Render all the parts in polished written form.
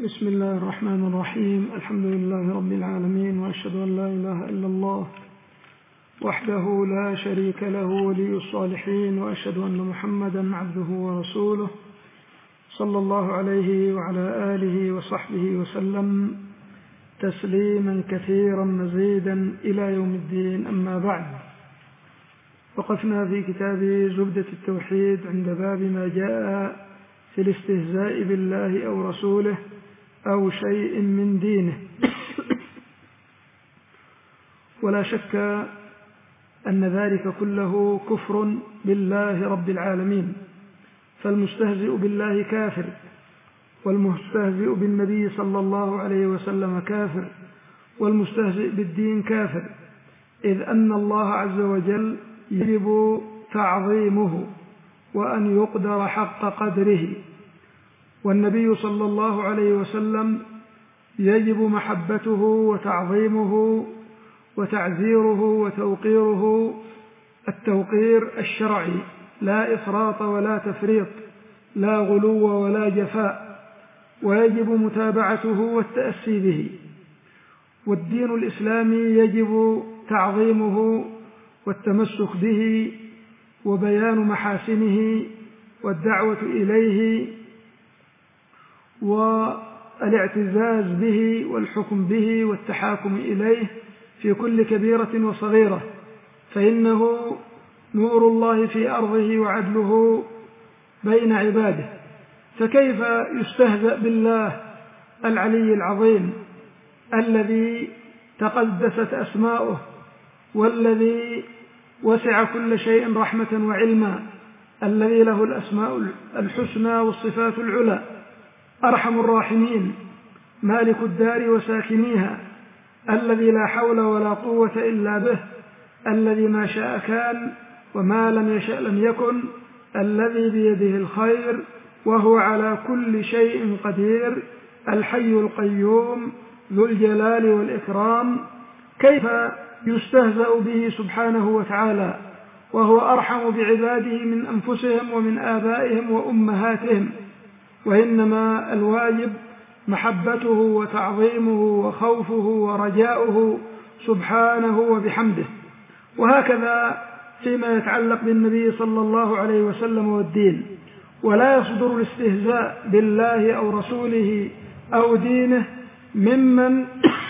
بسم الله الرحمن الرحيم. الحمد لله رب العالمين، وأشهد أن لا إله إلا الله وحده لا شريك له ولي الصالحين، وأشهد أن محمدا عبده ورسوله صلى الله عليه وعلى آله وصحبه وسلم تسليما كثيرا مزيدا إلى يوم الدين. أما بعد، وقفنا في كتاب زبدة التوحيد عند باب ما جاء في الاستهزاء بالله أو رسوله أو شيء من دينه. ولا شك أن ذلك كله كفر بالله رب العالمين، فالمستهزئ بالله كافر، والمستهزئ بالنبي صلى الله عليه وسلم كافر، والمستهزئ بالدين كافر، إذ أن الله عز وجل يجب تعظيمه وأن يقدر حق قدره، والنبي صلى الله عليه وسلم يجب محبته وتعظيمه وتعزيره وتوقيره التوقير الشرعي، لا إفراط ولا تفريط، لا غلو ولا جفاء، ويجب متابعته والتأسي به. والدين الإسلامي يجب تعظيمه والتمسك به وبيان محاسنه والدعوة إليه والاعتزاز به والحكم به والتحاكم إليه في كل كبيرة وصغيرة، فإنه نور الله في أرضه وعدله بين عباده. فكيف يستهزأ بالله العلي العظيم الذي تقدست أسماؤه، والذي وسع كل شيء رحمة وعلما، الذي له الأسماء الحسنى والصفات العلى، أرحم الراحمين، مالك الدار وساكنيها، الذي لا حول ولا قوة إلا به، الذي ما شاء كان وما لم يشأ لم يكن، الذي بيده الخير وهو على كل شيء قدير، الحي القيوم ذو الجلال والإكرام. كيف يستهزأ به سبحانه وتعالى وهو أرحم بعباده من أنفسهم ومن آبائهم وأمهاتهم؟ وإنما الواجب محبته وتعظيمه وخوفه ورجاؤه سبحانه وبحمده. وهكذا فيما يتعلق بالنبي صلى الله عليه وسلم والدين. ولا يصدر الاستهزاء بالله أو رسوله أو دينه ممن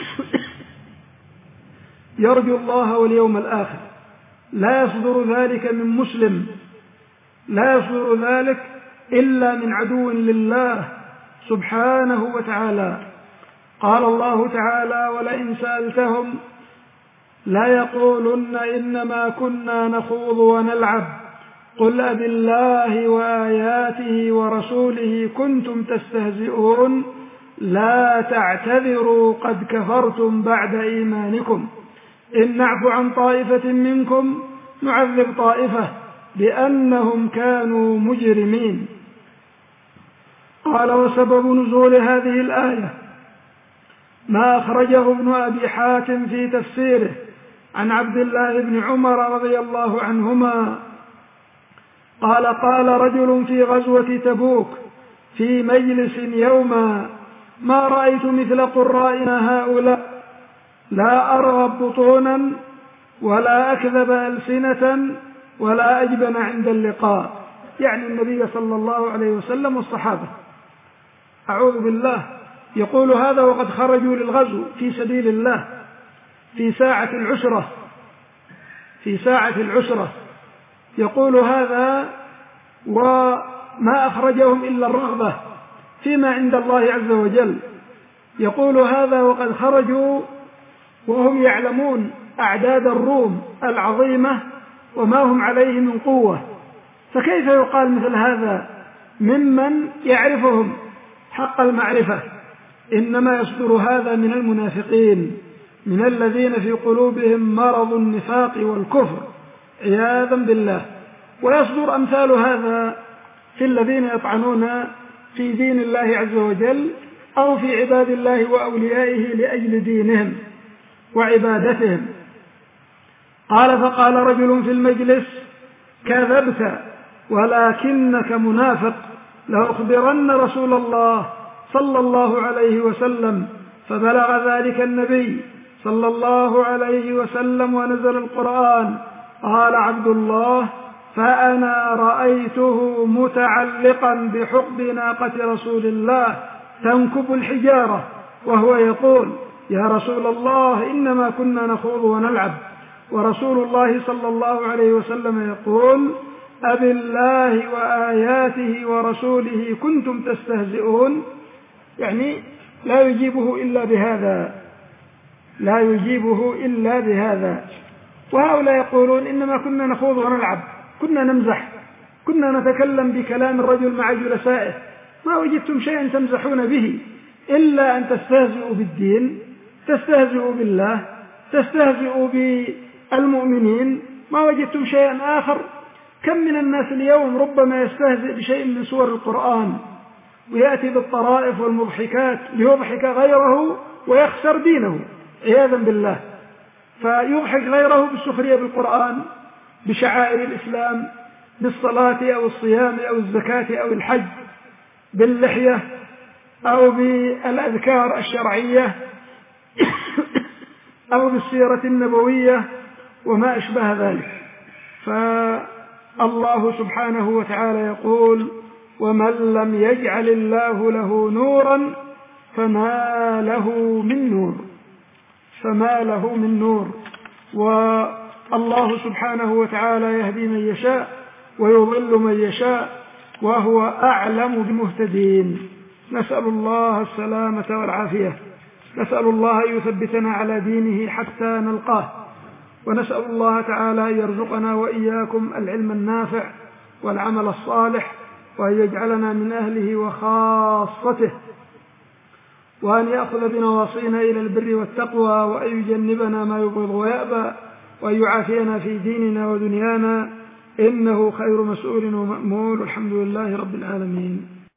يرجو الله واليوم الآخر، لا يصدر ذلك من مسلم، لا يصدر ذلك إلا من عدو لله سبحانه وتعالى. قال الله تعالى: ولئن سألتهم لا يقولن إنما كنا نخوض ونلعب قل أبالله وآياته ورسوله كنتم تستهزئون لا تعتذروا قد كفرتم بعد إيمانكم إن نعفو عن طائفة منكم نعذب طائفة بأنهم كانوا مجرمين. قال: وسبب نزول هذه الآية ما أخرجه ابن أبي حاتم في تفسيره عن عبد الله بن عمر رضي الله عنهما قال: قال رجل في غزوة تبوك في مجلس يوما: ما رأيت مثل قرائنا هؤلاء، لا أرغب بطونا ولا أكذب ألسنة ولا أجبن عند اللقاء، يعني النبي صلى الله عليه وسلم والصحابة. أعوذ بالله، يقول هذا وقد خرجوا للغزو في سبيل الله في ساعة العسرة، يقول هذا وما أخرجهم إلا الرغبة فيما عند الله عز وجل. يقول هذا وقد خرجوا وهم يعلمون أعداد الروم العظيمة وما هم عليه من قوة، فكيف يقال مثل هذا ممن يعرفهم حق المعرفة؟ إنما يصدر هذا من المنافقين، من الذين في قلوبهم مرض النفاق والكفر عياذا بالله. ويصدر أمثال هذا في الذين يطعنون في دين الله عز وجل أو في عباد الله وأوليائه لأجل دينهم وعبادتهم. قال: فقال رجل في المجلس: كذبت ولكنك منافق، لأخبرن رسول الله صلى الله عليه وسلم، فبلغ ذلك النبي صلى الله عليه وسلم ونزل القرآن. قال عبد الله: فأنا رأيته متعلقا بحقب ناقة رسول الله تنكب الحجارة، وهو يقول: يا رسول الله، إنما كنا نخوض ونلعب. ورسول الله صلى الله عليه وسلم يقول: أبالله وآياته ورسوله كنتم تستهزئون؟ يعني لا يجيبه إلا بهذا. وهؤلاء يقولون: إنما كنا نخوض ونلعب، كنا نمزح، كنا نتكلم بكلام الرجل مع جلسائه، ما وجدتم شيئا تمزحون به إلا أن تستهزئوا بالدين، تستهزئوا بالله، تستهزئوا بالمؤمنين، ما وجدتم شيئا آخر. كم من الناس اليوم ربما يستهزئ بشيء من سور القرآن ويأتي بالطرائف والمضحكات ليضحك غيره ويخسر دينه عياذا بالله، فيضحك غيره بالسخرية بالقرآن، بشعائر الإسلام، بالصلاة أو الصيام أو الزكاة أو الحج، باللحية أو بالأذكار الشرعية أو بالسيرة النبوية وما أشبه ذلك. فالله سبحانه وتعالى يقول: ومن لم يجعل الله له نورا فما له من نور. والله سبحانه وتعالى يهدي من يشاء ويضل من يشاء، وهو أعلم بالمهتدين. نسأل الله السلامة والعافية، نسأل الله أن يثبتنا على دينه حتى نلقاه، ونسأل الله تعالى أن يرزقنا وإياكم العلم النافع والعمل الصالح، وأن يجعلنا من أهله وخاصته، وأن يأخذ بنواصينا إلى البر والتقوى، وأن يجنبنا ما يبغض ويأبى، وأن يعافينا في ديننا ودنيانا، إنه خير مسؤول ومأمول. الحمد لله رب العالمين.